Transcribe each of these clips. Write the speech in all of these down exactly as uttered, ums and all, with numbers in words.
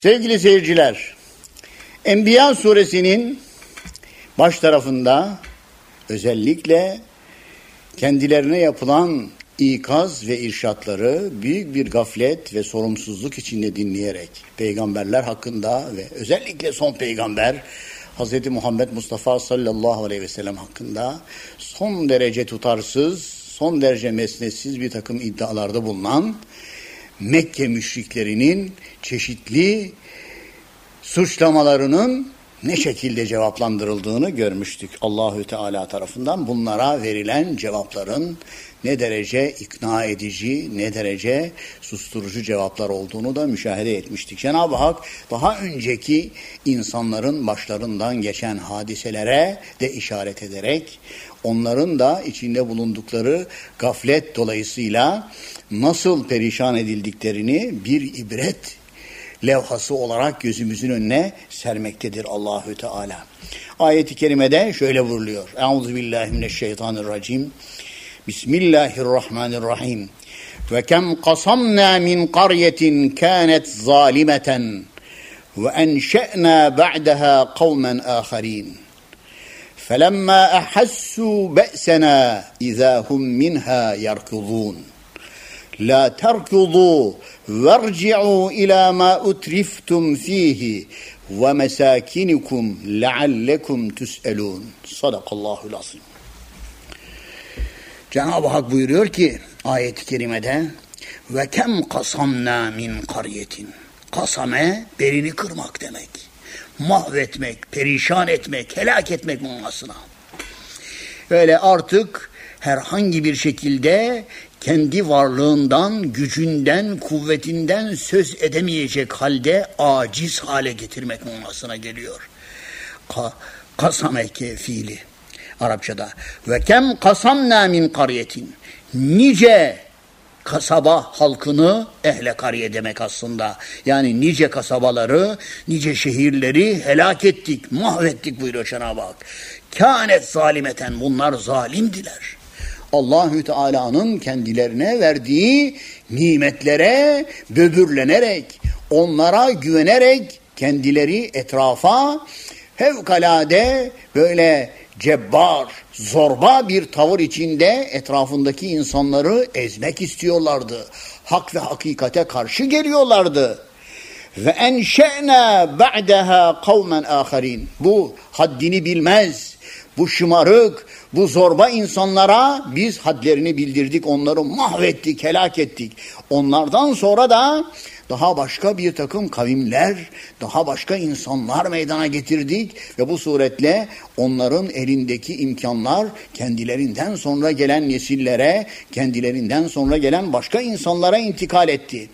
Sevgili seyirciler, Enbiya suresinin baş tarafında özellikle kendilerine yapılan ikaz ve irşatları büyük bir gaflet ve sorumsuzluk içinde dinleyerek peygamberler hakkında ve özellikle son peygamber Hz. Muhammed Mustafa sallallahu aleyhi ve sellem hakkında son derece tutarsız, son derece mesnetsiz bir takım iddialarda bulunan Mekke müşriklerinin çeşitli suçlamalarının ne şekilde cevaplandırıldığını görmüştük. Allahü Teala tarafından bunlara verilen cevapların ne derece ikna edici, ne derece susturucu cevaplar olduğunu da müşahede etmiştik. Cenab-ı Hak daha önceki insanların başlarından geçen hadiselere de işaret ederek onların da içinde bulundukları gaflet dolayısıyla nasıl perişan edildiklerini bir ibret levhası olarak gözümüzün önüne sermektedir Allahü Teala. Ayet-i kerimede şöyle buyuruluyor. Euzubillahimineşşeytanirracim. Bismillahirrahmanirrahim. Ve kem qasamna min qaryetin kânet zâlimeten ve enşe'nâ ba'daha kavmen âkharîn. Felemmâ ahassû be'senâ izâ hum minhâ yerkudûn. La terkudû verci'û ilâ mâ utriftum fîhi ve mesâkinikum leallekum tüs'elûn. Sadakallahul azim. Cenab-ı Hak buyuruyor ki ayet-i kerimede ve kem kasamna min karyetin. Kasame belini kırmak demek. Mahvetmek, perişan etmek, helak etmek manasına. Öyle artık herhangi bir şekilde kendi varlığından, gücünden, kuvvetinden söz edemeyecek halde aciz hale getirmek manasına geliyor. Ka, kasameke fiili Arapçada. Ve kem kasamna min karyetin. Nice kasaba halkını ehle kariye demek aslında. Yani nice kasabaları, nice şehirleri helak ettik, mahvettik buyuruyor Cenab-ı Hak. Kânet zalimeten, bunlar zalimdiler. Allahü Teala'nın kendilerine verdiği nimetlere böbürlenerek, onlara güvenerek kendileri etrafa fevkalade böyle cebbar, zorba bir tavır içinde etrafındaki insanları ezmek istiyorlardı. Hak ve hakikate karşı geliyorlardı. Ve enşe'nâ ba'daha kavmen âkharîn. Bu haddini bilmez, bu şımarık, bu zorba insanlara biz hadlerini bildirdik, onları mahvettik, helak ettik. Onlardan sonra da daha başka bir takım kavimler, daha başka insanlar meydana getirdik ve bu suretle onların elindeki imkanlar kendilerinden sonra gelen nesillere, kendilerinden sonra gelen başka insanlara intikal etti.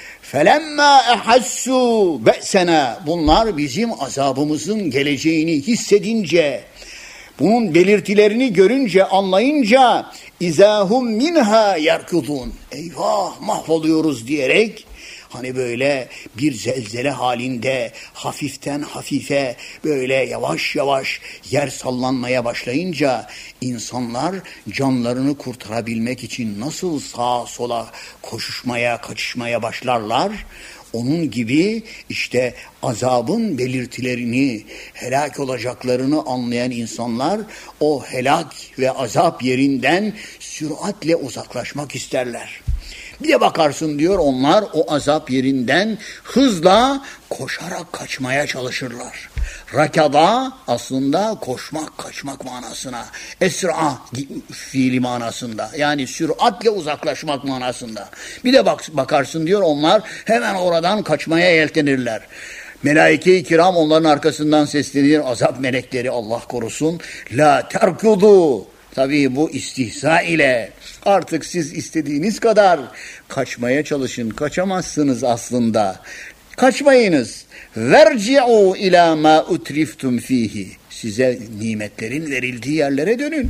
فَلَمَّا اَحَسُّوا بَأْسَنَا. Bunlar bizim azabımızın geleceğini hissedince, bunun belirtilerini görünce, anlayınca izahum minha yerkudun. Eyvah, mahvoluyoruz diyerek hani böyle bir zelzele halinde hafiften hafife böyle yavaş yavaş yer sallanmaya başlayınca insanlar canlarını kurtarabilmek için nasıl sağa sola koşuşmaya, kaçışmaya başlarlar? Onun gibi işte azabın belirtilerini, helak olacaklarını anlayan insanlar o helak ve azap yerinden süratle uzaklaşmak isterler. Bir de bakarsın diyor onlar o azap yerinden hızla koşarak kaçmaya çalışırlar. Rakada aslında koşmak, kaçmak manasına. Esra fiili manasında. Yani süratle uzaklaşmak manasında. Bir de bak, bakarsın diyor onlar hemen oradan kaçmaya yeltenirler. Melaike-i kiram onların arkasından seslenir. Azap melekleri Allah korusun. La terkudu. Tabii bu istihza ile artık siz istediğiniz kadar kaçmaya çalışın. Kaçamazsınız aslında. Kaçmayınız. Verci'u ila ma utriftum fihi. Size nimetlerin verildiği yerlere dönün.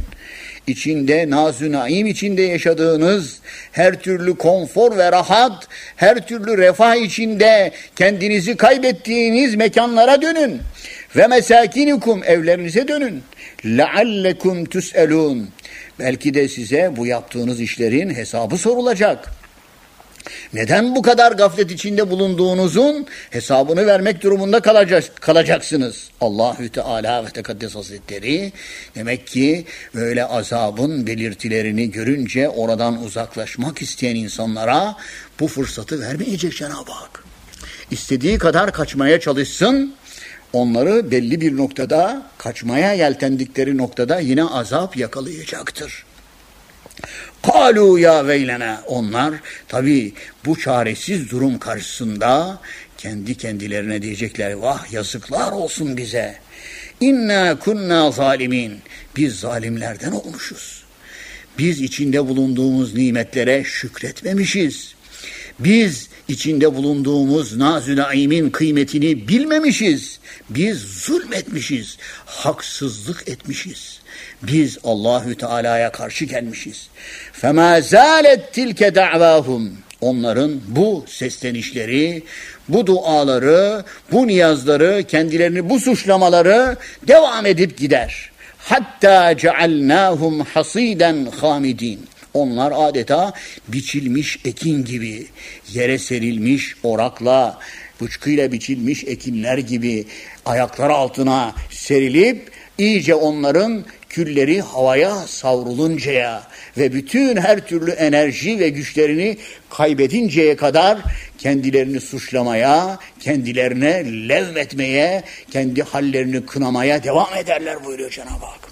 İçinde naz-ı naim içinde yaşadığınız her türlü konfor ve rahat, her türlü refah içinde kendinizi kaybettiğiniz mekanlara dönün. Ve mesakinikum, evlerinize dönün. Leallekum tüs'elûn. Belki de size bu yaptığınız işlerin hesabı sorulacak. Neden bu kadar gaflet içinde bulunduğunuzun hesabını vermek durumunda kalacaksınız. Allahü Teala ve Tekaddes Hazretleri demek ki böyle azabın belirtilerini görünce oradan uzaklaşmak isteyen insanlara bu fırsatı vermeyecek Cenab-ı Hak. İstediği kadar kaçmaya çalışsın, onları belli bir noktada, kaçmaya yeltendikleri noktada yine azap yakalayacaktır. Kalu ya veylena, onlar tabii bu çaresiz durum karşısında kendi kendilerine diyecekler, vah yazıklar olsun bize. İnna kunna zalimin, biz zalimlerden olmuşuz. Biz içinde bulunduğumuz nimetlere şükretmemişiz. Biz içinde bulunduğumuz naz-ı naimin kıymetini bilmemişiz. Biz zulmetmişiz, haksızlık etmişiz. Biz Allahü Teala'ya karşı gelmişiz. فَمَا زَالَتْ تِلْكَ دَعْوَاهُمْ, onların bu seslenişleri, bu duaları, bu niyazları, kendilerini bu suçlamaları devam edip gider. Hatta cealnahum hasiden hamidin. Onlar adeta biçilmiş ekin gibi, yere serilmiş orakla, bıçkıyla biçilmiş ekinler gibi ayakları altına serilip iyice onların külleri havaya savruluncaya ve bütün her türlü enerji ve güçlerini kaybedinceye kadar kendilerini suçlamaya, kendilerine levmetmeye, kendi hallerini kınamaya devam ederler buyuruyor Cenab-ı Hak.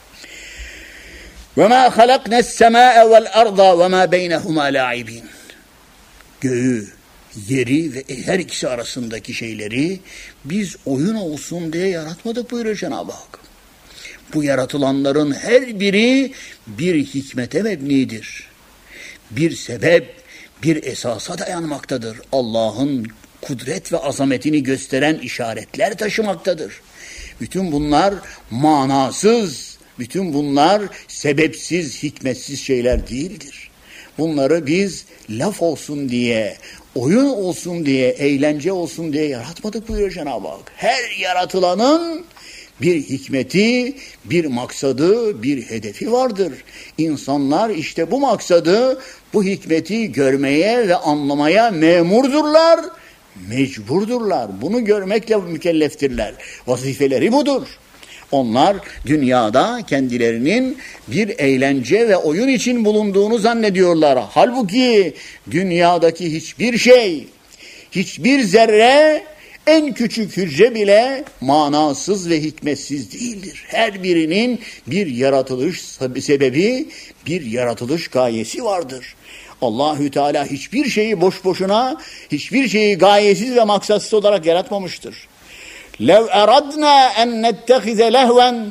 وَمَا خَلَقْنَا السَّمَاءَ وَالْأَرْضَ وَمَا بَيْنَهُمَا لَاعِبِينَ. Göğü, yeri ve her ikisi arasındaki şeyleri biz oyun olsun diye yaratmadık buyuruyor Cenab-ı Hak. Bu yaratılanların her biri bir hikmete mebnidir. Bir sebep, bir esasa dayanmaktadır. Allah'ın kudret ve azametini gösteren işaretler taşımaktadır. Bütün bunlar manasız, bütün bunlar sebepsiz, hikmetsiz şeyler değildir. Bunları biz laf olsun diye, oyun olsun diye, eğlence olsun diye yaratmadık buyuruyor Cenab-ı Hak. Her yaratılanın bir hikmeti, bir maksadı, bir hedefi vardır. İnsanlar işte bu maksadı, bu hikmeti görmeye ve anlamaya memurdurlar, mecburdurlar. Bunu görmekle mükelleftirler. Vazifeleri budur. Onlar dünyada kendilerinin bir eğlence ve oyun için bulunduğunu zannediyorlar. Halbuki dünyadaki hiçbir şey, hiçbir zerre, en küçük hücre bile manasız ve hikmetsiz değildir. Her birinin bir yaratılış sebebi, bir yaratılış gayesi vardır. Allahü Teala hiçbir şeyi boş boşuna, hiçbir şeyi gayesiz ve maksatsız olarak yaratmamıştır. لَوْ اَرَدْنَا اَنْ نَتَّخِذَ لَهْوًا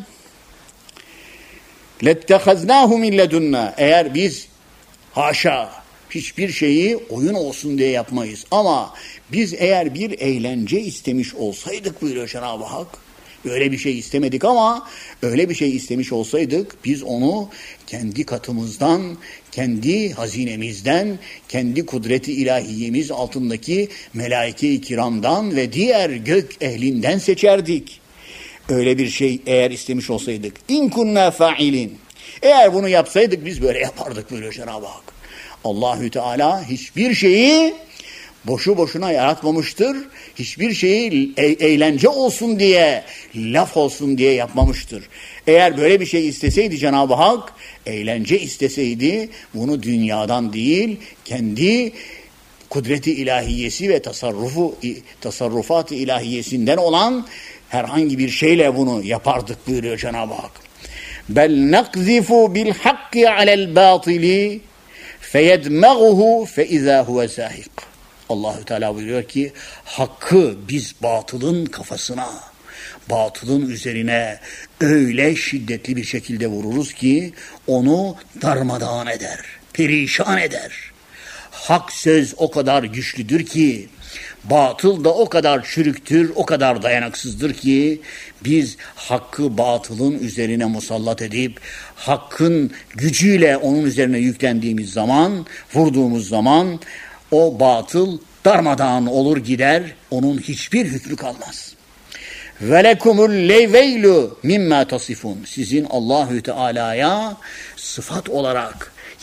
لَتَّخَذْنَاهُ مِنْ لَدُنَّا. Eğer biz haşa hiçbir şeyi oyun olsun diye yapmayız. Ama biz eğer bir eğlence istemiş olsaydık buyuruyor Cenab-ı Hak. Böyle bir şey istemedik ama öyle bir şey istemiş olsaydık biz onu kendi katımızdan, kendi hazinemizden, kendi kudreti ilahiyemiz altındaki melaike-i kiramdan ve diğer gök ehlinden seçerdik. Öyle bir şey eğer istemiş olsaydık. İn kunna fa'ilin. Eğer bunu yapsaydık biz böyle yapardık buyuruyor Cenab-ı Hak. Allahü Teala hiçbir şeyi boşu boşuna yaratmamıştır. Hiçbir şeyi e- eğlence olsun diye, laf olsun diye yapmamıştır. Eğer böyle bir şey isteseydi Cenab-ı Hak, eğlence isteseydi bunu dünyadan değil, kendi kudreti ilahiyesi ve tasarrufu tasarrufat-ı ilahiyesinden olan herhangi bir şeyle bunu yapardık buyuruyor Cenab-ı Hak. Bel nakzifu bil hakki alel batili feyedmağuhu fe izâ huve zâhik. Allahü Teala buyuruyor ki hakkı biz batılın kafasına, batılın üzerine öyle şiddetli bir şekilde vururuz ki onu darmadağın eder, perişan eder. Hak söz o kadar güçlüdür ki, batıl da o kadar çürüktür, o kadar dayanıksızdır ki biz hakkı batılın üzerine musallat edip hakkın gücüyle onun üzerine yüklendiğimiz zaman, vurduğumuz zaman o batıl darmadağın olur gider, onun hiçbir hükmü kalmaz. Velekumul leyveylu mimma tasifun. Sizin Allahü Teala'ya sıfat olarak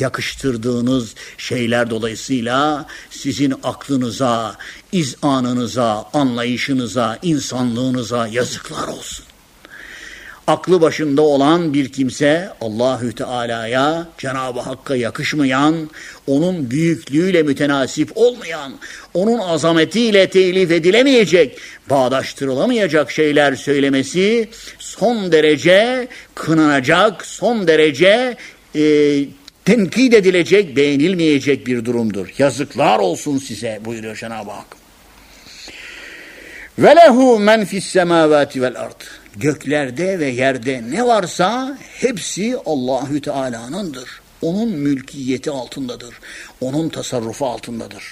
yakıştırdığınız şeyler dolayısıyla sizin aklınıza, izanınıza, anlayışınıza, insanlığınıza yazıklar olsun. Aklı başında olan bir kimse Allahü Teala'ya, Cenab-ı Hakk'a yakışmayan, onun büyüklüğüyle mütenasip olmayan, onun azametiyle telif edilemeyecek, bağdaştırılamayacak şeyler söylemesi son derece kınanacak, son derece e, tenkit edilecek, beğenilmeyecek bir durumdur. Yazıklar olsun size buyuruyor Cenab-ı Hak. Ve lehu men fis semavati vel ard. Göklerde ve yerde ne varsa hepsi Allahü Teala'nındır. Onun mülkiyeti altındadır. Onun tasarrufu altındadır.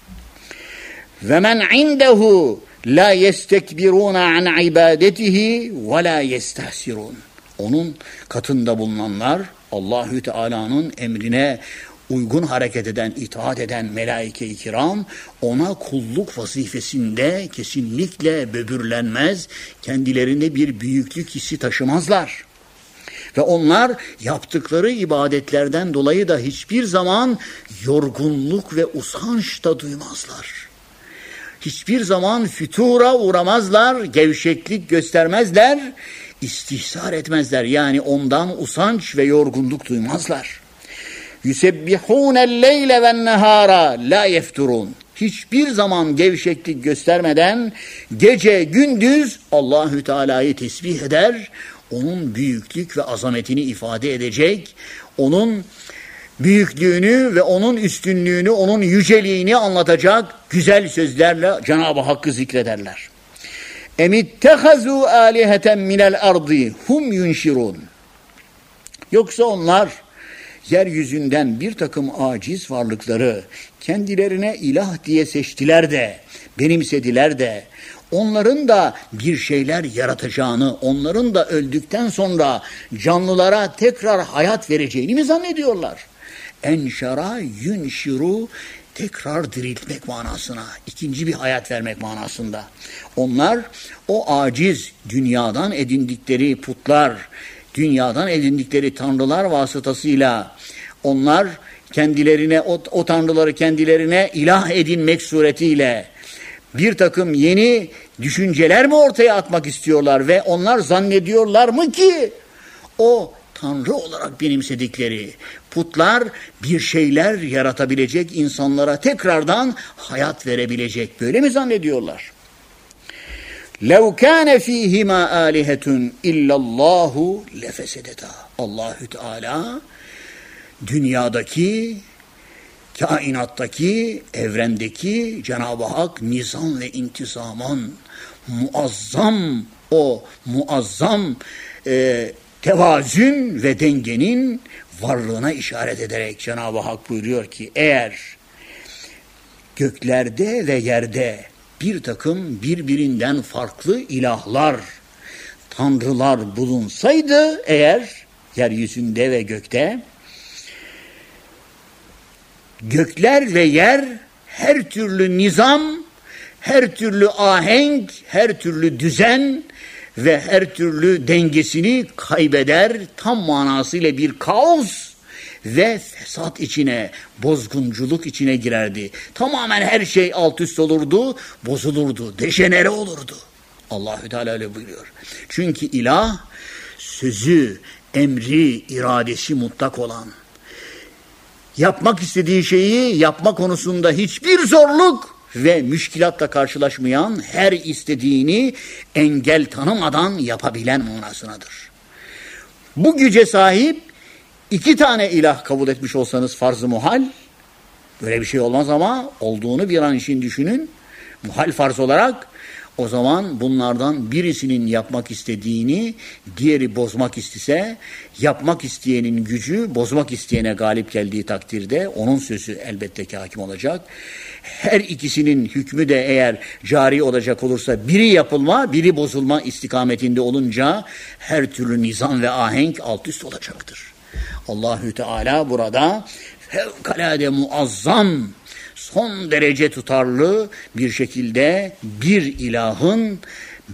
Ve men indehu la yestekbirun an ibadetihi ve la yestahsirun. Onun katında bulunanlar Allahü Teala'nın emrine uygun hareket eden, itaat eden melaike-i kiram ona kulluk vazifesinde kesinlikle böbürlenmez, kendilerinde bir büyüklük hissi taşımazlar. Ve onlar yaptıkları ibadetlerden dolayı da hiçbir zaman yorgunluk ve usanç da duymazlar. Hiçbir zaman fütura uğramazlar, gevşeklik göstermezler, istihsar etmezler. Yani ondan usanç ve yorgunluk duymazlar. Yusebbihûnel-leyle ven-nehâra la yefturun. Hiçbir zaman gevşeklik göstermeden gece gündüz Allahü Teala'yı tesbih eder, onun büyüklük ve azametini ifade edecek, onun büyüklüğünü ve onun üstünlüğünü, onun yüceliğini anlatacak güzel sözlerle Cenab-ı Hakk'ı zikrederler. Emittehazu aliheten minel ardi hum yunşirun. Yoksa onlar yeryüzünden bir takım aciz varlıkları kendilerine ilah diye seçtiler de, benimsediler de, onların da bir şeyler yaratacağını, onların da öldükten sonra canlılara tekrar hayat vereceğini mi zannediyorlar? Enşara yunşiru, tekrar diriltmek manasına, ikinci bir hayat vermek manasında. Onlar o aciz dünyadan edindikleri putlar, dünyadan edindikleri tanrılar vasıtasıyla onlar kendilerine o, o tanrıları kendilerine ilah edinmek suretiyle bir takım yeni düşünceler mi ortaya atmak istiyorlar ve onlar zannediyorlar mı ki o tanrı olarak benimsedikleri putlar bir şeyler yaratabilecek, insanlara tekrardan hayat verebilecek, böyle mi zannediyorlar? لَوْ كَانَ ف۪يهِمَا آلِهَةٌ اِلَّا اللّٰهُ لَفَسَدَتَا. Allahü Teala dünyadaki, kainattaki, evrendeki Cenab-ı Hak nizam ve intizamın muazzam, o muazzam e, tevazün ve dengenin varlığına işaret ederek Cenab-ı Hak buyuruyor ki eğer göklerde ve yerde bir takım birbirinden farklı ilahlar, tanrılar bulunsaydı eğer yeryüzünde ve gökte, gökler ve yer her türlü nizam, her türlü ahenk, her türlü düzen ve her türlü dengesini kaybeder, tam manasıyla bir kaos ve fesat içine, bozgunculuk içine girerdi. Tamamen her şey alt üst olurdu, bozulurdu, dejenere olurdu. Allahü Teala öyle buyuruyor. Çünkü ilah sözü, emri, iradesi mutlak olan, yapmak istediği şeyi yapma konusunda hiçbir zorluk ve müşkilatla karşılaşmayan, her istediğini engel tanımadan yapabilen manasındadır. Bu güce sahip İki tane ilah kabul etmiş olsanız farz-ı muhal, böyle bir şey olmaz ama olduğunu bir an için düşünün, muhal farz olarak, o zaman bunlardan birisinin yapmak istediğini diğeri bozmak istese, yapmak isteyenin gücü bozmak isteyene galip geldiği takdirde onun sözü elbette ki hakim olacak. Her ikisinin hükmü de eğer cari olacak olursa biri yapılma, biri bozulma istikametinde olunca her türlü nizam ve ahenk alt üst olacaktır. Allahü Teala burada fevkalade muazzam, son derece tutarlı bir şekilde bir ilahın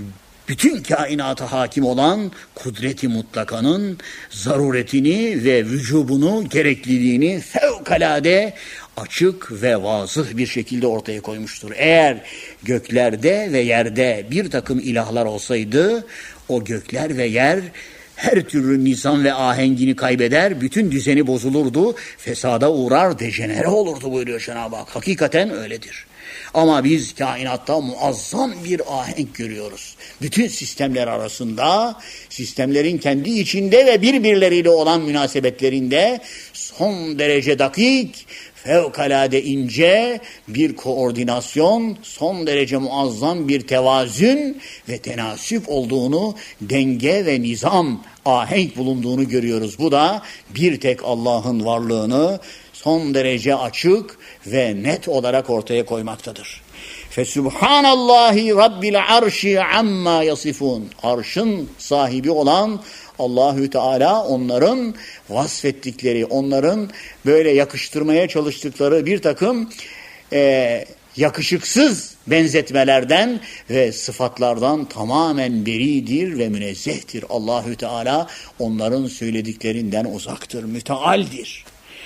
bütün kainata hakim olan kudreti mutlakanın zaruretini ve vücubunu, gerekliliğini fevkalade açık ve vazıh bir şekilde ortaya koymuştur. Eğer göklerde ve yerde bir takım ilahlar olsaydı, o gökler ve yer her türlü nizam ve ahengini kaybeder, bütün düzeni bozulurdu, fesada uğrar, dejenere olurdu buyuruyor Cenab-ı Hak. Hakikaten öyledir. Ama biz kainatta muazzam bir ahenk görüyoruz. Bütün sistemler arasında, sistemlerin kendi içinde ve birbirleriyle olan münasebetlerinde son derece dakik, fevkalade ince bir koordinasyon, son derece muazzam bir tevazün ve tenasüp olduğunu, denge ve nizam, ahenk bulunduğunu görüyoruz. Bu da bir tek Allah'ın varlığını son derece açık ve net olarak ortaya koymaktadır. Fesubhanallahi Rabbil arşi amma yasifun. Arşın sahibi olan Allahü Teala onların vasfettikleri, onların böyle yakıştırmaya çalıştıkları bir takım e, yakışıksız benzetmelerden ve sıfatlardan tamamen beridir ve münezzehtir. Allahü Teala onların söylediklerinden uzaktır, mütealdir.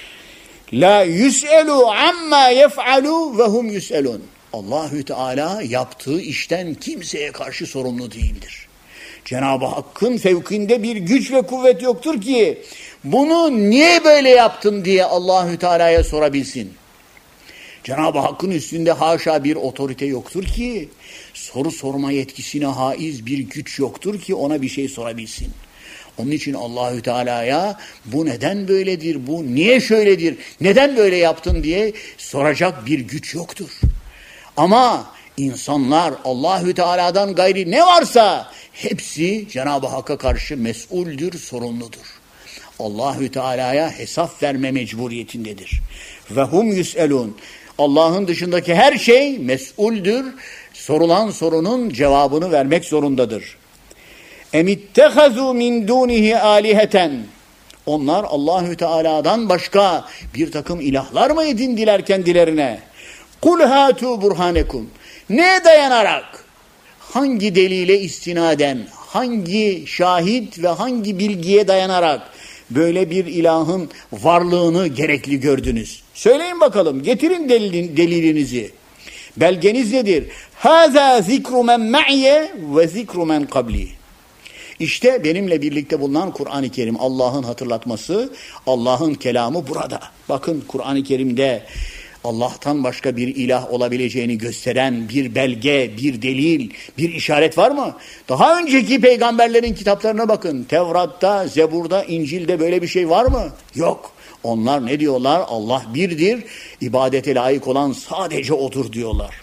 La yus'elu amma yef'alu ve hum yus'elun. Allahü Teala yaptığı işten kimseye karşı sorumlu değildir. Cenab-ı Hakk'ın fevkinde bir güç ve kuvvet yoktur ki bunu niye böyle yaptın diye Allahü Teala'ya sorabilsin. Cenab-ı Hakk'ın üstünde haşa bir otorite yoktur ki, soru sorma yetkisine haiz bir güç yoktur ki ona bir şey sorabilsin. Onun için Allahü Teala'ya bu neden böyledir, bu niye şöyledir, neden böyle yaptın diye soracak bir güç yoktur. Ama insanlar Allahü Teala'dan gayri ne varsa hepsi Cenab-ı Hakk'a karşı mesuldür, sorumludur. Allahü Teala'ya hesap verme mecburiyetindedir. Ve hum yus'elun. Allah'ın dışındaki her şey mesuldür. Sorulan sorunun cevabını vermek zorundadır. Emittehazu min dunihi aliheten. Onlar Allahü Teala'dan başka bir takım ilahlar mı edindiler kendilerine? Kul hatu burhanekum. Neye dayanarak? Hangi delile istinaden, hangi şahit ve hangi bilgiye dayanarak böyle bir ilahın varlığını gerekli gördünüz? Söyleyin bakalım, getirin delilin, delilinizi. Belgeniz nedir? Hâzâ zikru men me'ye ve zikru men kabli. İşte benimle birlikte bulunan Kur'an-ı Kerim, Allah'ın hatırlatması, Allah'ın kelamı burada. Bakın Kur'an-ı Kerim'de Allah'tan başka bir ilah olabileceğini gösteren bir belge, bir delil, bir işaret var mı? Daha önceki peygamberlerin kitaplarına bakın. Tevrat'ta, Zebur'da, İncil'de böyle bir şey var mı? Yok. Onlar ne diyorlar? Allah birdir, ibadete layık olan sadece odur diyorlar.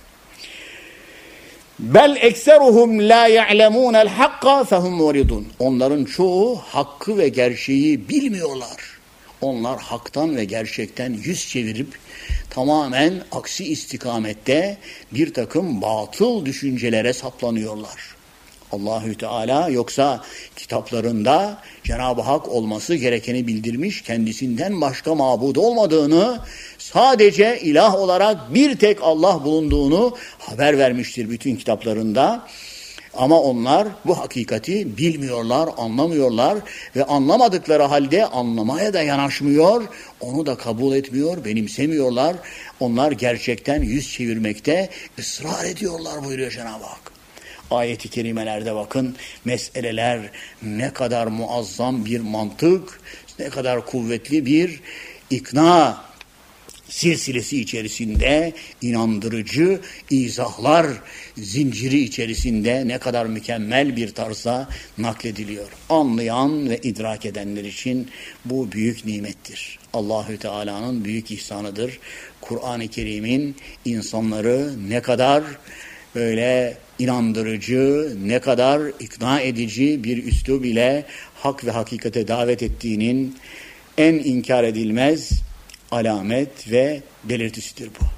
Bel ekseruhum la ya'lemunel hakka fehum muridun. Onların çoğu hakkı ve gerçeği bilmiyorlar. Onlar haktan ve gerçekten yüz çevirip tamamen aksi istikamette bir takım batıl düşüncelere saplanıyorlar. Allahü Teala yoksa kitaplarında Cenab-ı Hak olması gerekeni bildirmiş, kendisinden başka mabud olmadığını, sadece ilah olarak bir tek Allah bulunduğunu haber vermiştir bütün kitaplarında. Ama onlar bu hakikati bilmiyorlar, anlamıyorlar ve anlamadıkları halde anlamaya da yanaşmıyor, onu da kabul etmiyor, benimsemiyorlar. Onlar gerçekten yüz çevirmekte ısrar ediyorlar buyuruyor Cenab-ı Hak. Ayet-i kerimelerde bakın, meseleler ne kadar muazzam bir mantık, ne kadar kuvvetli bir ikna silsilesi içerisinde, inandırıcı izahlar zinciri içerisinde ne kadar mükemmel bir tarzda naklediliyor. Anlayan ve idrak edenler için bu büyük nimettir. Allahü Teala'nın büyük ihsanıdır. Kur'an-ı Kerim'in insanları ne kadar böyle inandırıcı, ne kadar ikna edici bir üslub ile hak ve hakikate davet ettiğinin en inkar edilmez alamet ve belirtisidir bu.